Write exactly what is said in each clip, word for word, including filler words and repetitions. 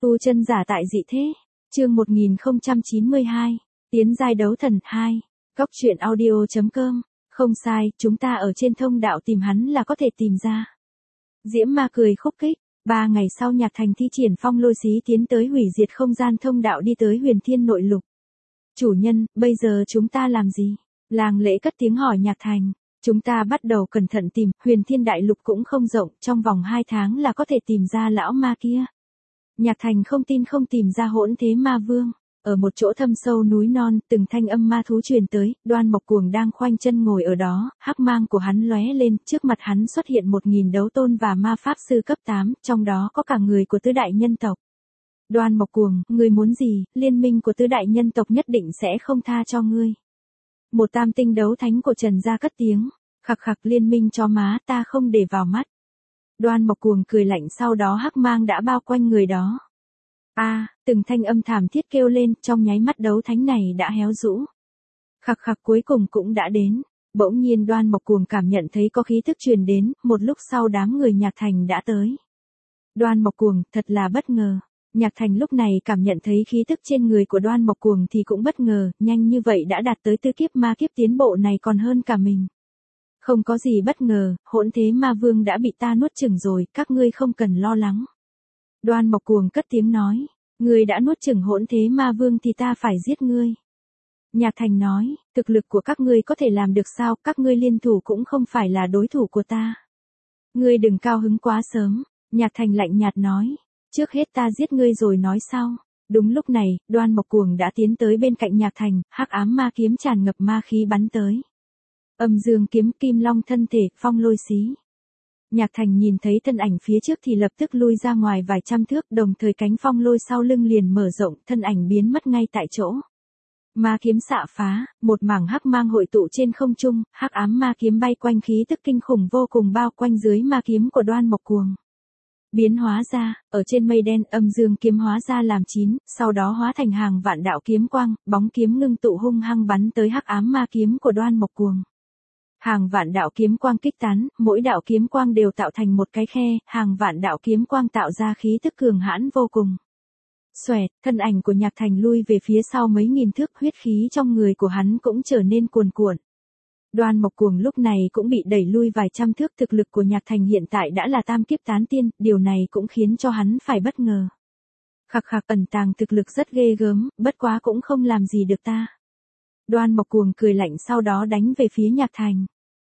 Tu chân giả tại dị thế. Chương một nghìn không trăm chín mươi hai. Tiến giai đấu thần hai. Góc truyện audio.com. Không sai, chúng ta ở trên thông đạo tìm hắn là có thể tìm ra. Diễm Ma cười khúc khích. Ba ngày sau Nhạc Thành thi triển phong lôi xí tiến tới hủy diệt không gian thông đạo đi tới huyền thiên nội lục. Chủ nhân, bây giờ chúng ta làm gì? Làng lễ cất tiếng hỏi Nhạc Thành. Chúng ta bắt đầu cẩn thận tìm, huyền thiên đại lục cũng không rộng, trong vòng hai tháng là có thể tìm ra lão ma kia. Nhạc Thành không tin không tìm ra hỗn thế ma vương. Ở một chỗ thâm sâu núi non, từng thanh âm ma thú truyền tới, Đoan Mộc Cuồng đang khoanh chân ngồi ở đó, hắc mang của hắn lóe lên, trước mặt hắn xuất hiện một nghìn đấu tôn và ma pháp sư cấp tám, trong đó có cả người của tứ đại nhân tộc. Đoan Mộc Cuồng, ngươi muốn gì, liên minh của tứ đại nhân tộc nhất định sẽ không tha cho ngươi. Một tam tinh đấu thánh của Trần gia cất tiếng, khặc khặc liên minh cho má ta không để vào mắt. Đoan Mộc Cuồng cười lạnh sau đó hắc mang đã bao quanh người đó. A, à, từng thanh âm thảm thiết kêu lên, trong nháy mắt đấu thánh này đã héo rũ. Khặc khặc cuối cùng cũng đã đến. Bỗng nhiên Đoan Mộc Cuồng cảm nhận thấy có khí thức truyền đến, một lúc sau đám người Nhạc Thành đã tới. Đoan Mộc Cuồng, thật là bất ngờ. Nhạc Thành lúc này cảm nhận thấy khí tức trên người của Đoan Mộc Cuồng thì cũng bất ngờ, nhanh như vậy đã đạt tới tư kiếp ma kiếp tiến bộ này còn hơn cả mình. Không có gì bất ngờ, hỗn thế ma vương đã bị ta nuốt chửng rồi, các ngươi không cần lo lắng. Đoan Mộc Cuồng cất tiếng nói, ngươi đã nuốt chửng hỗn thế ma vương thì ta phải giết ngươi. Nhạc Thành nói, thực lực của các ngươi có thể làm được sao, các ngươi liên thủ cũng không phải là đối thủ của ta. Ngươi đừng cao hứng quá sớm, Nhạc Thành lạnh nhạt nói, trước hết ta giết ngươi rồi nói sau. Đúng lúc này, Đoan Mộc Cuồng đã tiến tới bên cạnh Nhạc Thành, hắc ám ma kiếm tràn ngập ma khí bắn tới. Âm dương kiếm kim long thân thể, phong lôi xí. Nhạc Thành nhìn thấy thân ảnh phía trước thì lập tức lui ra ngoài vài trăm thước, đồng thời cánh phong lôi sau lưng liền mở rộng, thân ảnh biến mất ngay tại chỗ. Ma kiếm xạ phá, một mảng hắc mang hội tụ trên không trung, hắc ám ma kiếm bay quanh khí tức kinh khủng vô cùng bao quanh dưới ma kiếm của Đoan Mộc Cuồng. Biến hóa ra, ở trên mây đen âm dương kiếm hóa ra làm chín, sau đó hóa thành hàng vạn đạo kiếm quang, bóng kiếm ngưng tụ hung hăng bắn tới hắc ám ma kiếm của Đoan Mộc Cuồng. Hàng vạn đạo kiếm quang kích tán, mỗi đạo kiếm quang đều tạo thành một cái khe, hàng vạn đạo kiếm quang tạo ra khí tức cường hãn vô cùng. Xoẹt, thân ảnh của Nhạc Thành lui về phía sau mấy nghìn thước, huyết khí trong người của hắn cũng trở nên cuồn cuộn. Đoan Mộc Cuồng lúc này cũng bị đẩy lui vài trăm thước, thực lực của Nhạc Thành hiện tại đã là tam kiếp tán tiên, điều này cũng khiến cho hắn phải bất ngờ. Khặc khặc, ẩn tàng thực lực rất ghê gớm, bất quá cũng không làm gì được ta. Đoan Mộc Cuồng cười lạnh sau đó đánh về phía Nhạc Thành.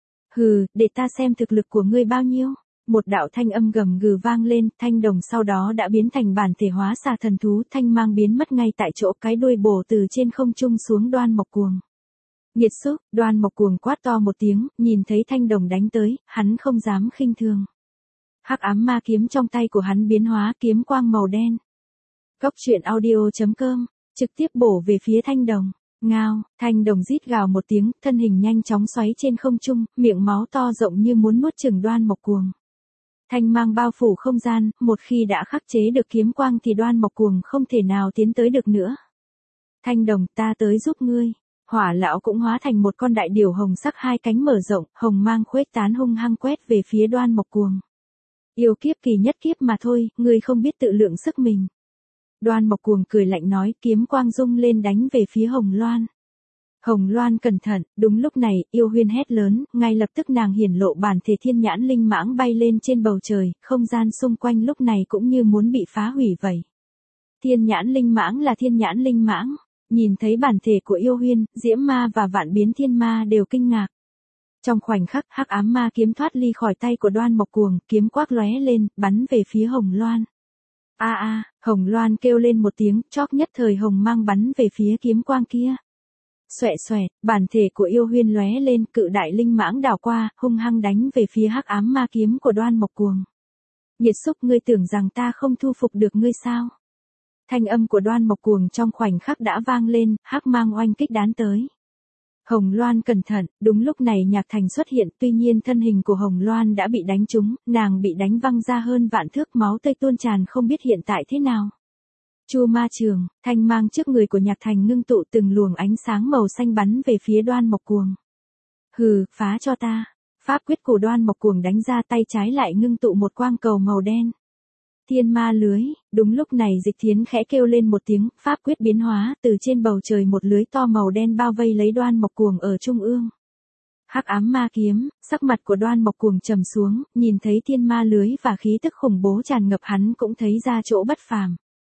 Hừ, để ta xem thực lực của ngươi bao nhiêu. Một đạo thanh âm gầm gừ vang lên, thanh đồng sau đó đã biến thành bản thể hóa xà thần thú, thanh mang biến mất ngay tại chỗ, cái đuôi bổ từ trên không trung xuống Đoan Mộc Cuồng. Nghiệt xúc, Đoan Mộc Cuồng quát to một tiếng, nhìn thấy thanh đồng đánh tới, hắn không dám khinh thường. Hắc ám ma kiếm trong tay của hắn biến hóa kiếm quang màu đen. Góc truyện audio.com, trực tiếp bổ về phía thanh đồng. Ngao, thanh đồng rít gào một tiếng, thân hình nhanh chóng xoáy trên không trung, miệng máu to rộng như muốn nuốt chửng Đoan Mộc Cuồng. Thanh mang bao phủ không gian, một khi đã khắc chế được kiếm quang thì Đoan Mộc Cuồng không thể nào tiến tới được nữa. Thanh đồng, ta tới giúp ngươi. Hỏa lão cũng hóa thành một con đại điểu hồng sắc hai cánh mở rộng, hồng mang khuếch tán hung hăng quét về phía Đoan Mộc Cuồng. Yêu kiếp kỳ nhất kiếp mà thôi, ngươi không biết tự lượng sức mình. Đoan Mộc Cuồng cười lạnh nói, kiếm quang rung lên đánh về phía Hồng Loan. Hồng Loan cẩn thận, đúng lúc này, Yêu Huyên hét lớn, ngay lập tức nàng hiển lộ bản thể thiên nhãn linh mãng bay lên trên bầu trời, không gian xung quanh lúc này cũng như muốn bị phá hủy vậy. Thiên nhãn linh mãng là thiên nhãn linh mãng, nhìn thấy bản thể của Yêu Huyên, Diễm Ma và Vạn Biến Thiên Ma đều kinh ngạc. Trong khoảnh khắc, hắc ám ma kiếm thoát ly khỏi tay của Đoan Mộc Cuồng, kiếm quắc lóe lên, bắn về phía Hồng Loan. A à, a, à, Hồng Loan kêu lên một tiếng, chóp nhất thời hồng mang bắn về phía kiếm quang kia. Xoẹt xoẹt, bản thể của Yêu Huyên lóe lên, cự đại linh mãng đảo qua, hung hăng đánh về phía hắc ám ma kiếm của Đoan Mộc Cuồng. Nghiệt xúc, ngươi tưởng rằng ta không thu phục được ngươi sao? Thanh âm của Đoan Mộc Cuồng trong khoảnh khắc đã vang lên, hắc mang oanh kích đán tới. Hồng Loan cẩn thận, đúng lúc này Nhạc Thành xuất hiện, tuy nhiên thân hình của Hồng Loan đã bị đánh trúng, nàng bị đánh văng ra hơn vạn thước, máu tươi tuôn tràn không biết hiện tại thế nào. Chu Ma Trường, thanh mang trước người của Nhạc Thành ngưng tụ từng luồng ánh sáng màu xanh bắn về phía Đoan Mộc Cuồng. Hừ, phá cho ta. Pháp quyết của Đoan Mộc Cuồng đánh ra, tay trái lại ngưng tụ một quang cầu màu đen. Thiên ma lưới, đúng lúc này Dịch Thiến khẽ kêu lên một tiếng, pháp quyết biến hóa, từ trên bầu trời một lưới to màu đen bao vây lấy Đoan Mộc Cuồng ở trung ương. Hắc ám ma kiếm, sắc mặt của Đoan Mộc Cuồng trầm xuống, nhìn thấy thiên ma lưới và khí tức khủng bố tràn ngập hắn cũng thấy ra chỗ bất phàm.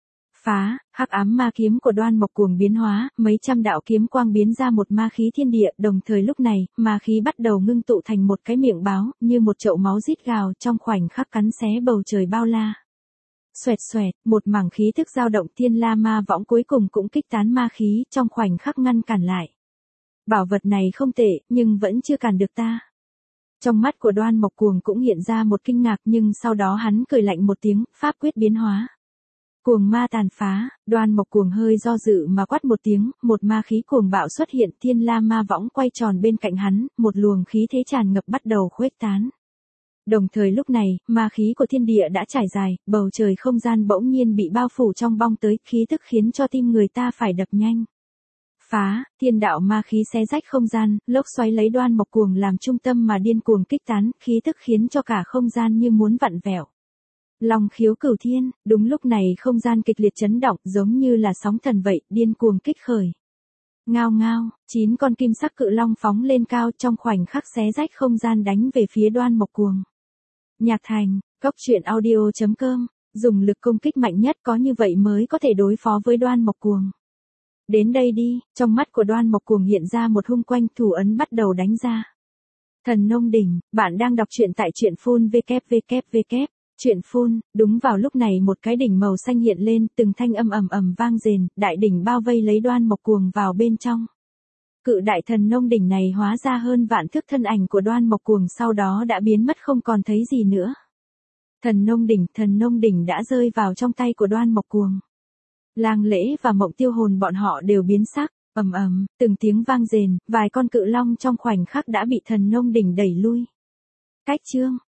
Phá, hắc ám ma kiếm của Đoan Mộc Cuồng biến hóa, mấy trăm đạo kiếm quang biến ra một ma khí thiên địa, đồng thời lúc này, ma khí bắt đầu ngưng tụ thành một cái miệng báo, như một chậu máu rít gào, trong khoảnh khắc cắn xé bầu trời bao la. Xoẹt xoẹt, một mảng khí thức dao động, thiên la ma võng cuối cùng cũng kích tán ma khí, trong khoảnh khắc ngăn cản lại. Bảo vật này không tệ, nhưng vẫn chưa cản được ta. Trong mắt của Đoan Mộc Cuồng cũng hiện ra một kinh ngạc, nhưng sau đó hắn cười lạnh một tiếng, pháp quyết biến hóa. Cuồng ma tàn phá, Đoan Mộc Cuồng hơi do dự mà quát một tiếng, một ma khí cuồng bạo xuất hiện, thiên la ma võng quay tròn bên cạnh hắn, một luồng khí thế tràn ngập bắt đầu khuếch tán. Đồng thời lúc này, ma khí của thiên địa đã trải dài, bầu trời không gian bỗng nhiên bị bao phủ trong bong tới, khí tức khiến cho tim người ta phải đập nhanh. Phá, thiên đạo ma khí xé rách không gian, lốc xoáy lấy Đoan Mộc Cuồng làm trung tâm mà điên cuồng kích tán, khí tức khiến cho cả không gian như muốn vặn vẹo. Long khiếu cửu thiên, đúng lúc này không gian kịch liệt chấn động, giống như là sóng thần vậy, điên cuồng kích khởi. Ngao ngao, chín con kim sắc cự long phóng lên cao, trong khoảnh khắc xé rách không gian đánh về phía Đoan Mộc Cuồng. Nhạc thành, cốc truyện audio chấm com, dùng lực công kích mạnh nhất, có như vậy mới có thể đối phó với Đoan Mộc Cuồng. Đến đây đi, trong mắt của Đoan Mộc Cuồng hiện ra một hung quanh, thủ ấn bắt đầu đánh ra. Thần nông đỉnh, bạn đang đọc truyện tại truyện phun www. Truyện phun, đúng vào lúc này một cái đỉnh màu xanh hiện lên, từng thanh âm ầm ầm vang rền, đại đỉnh bao vây lấy Đoan Mộc Cuồng vào bên trong. Cự đại thần nông đỉnh này hóa ra hơn vạn thước, thân ảnh của Đoan Mộc Cuồng sau đó đã biến mất không còn thấy gì nữa. Thần nông đỉnh, thần nông đỉnh đã rơi vào trong tay của Đoan Mộc Cuồng. Lang Lễ và Mộng Tiêu Hồn bọn họ đều biến sắc, ầm ầm, từng tiếng vang rền, vài con cự long trong khoảnh khắc đã bị thần nông đỉnh đẩy lui. Cách chương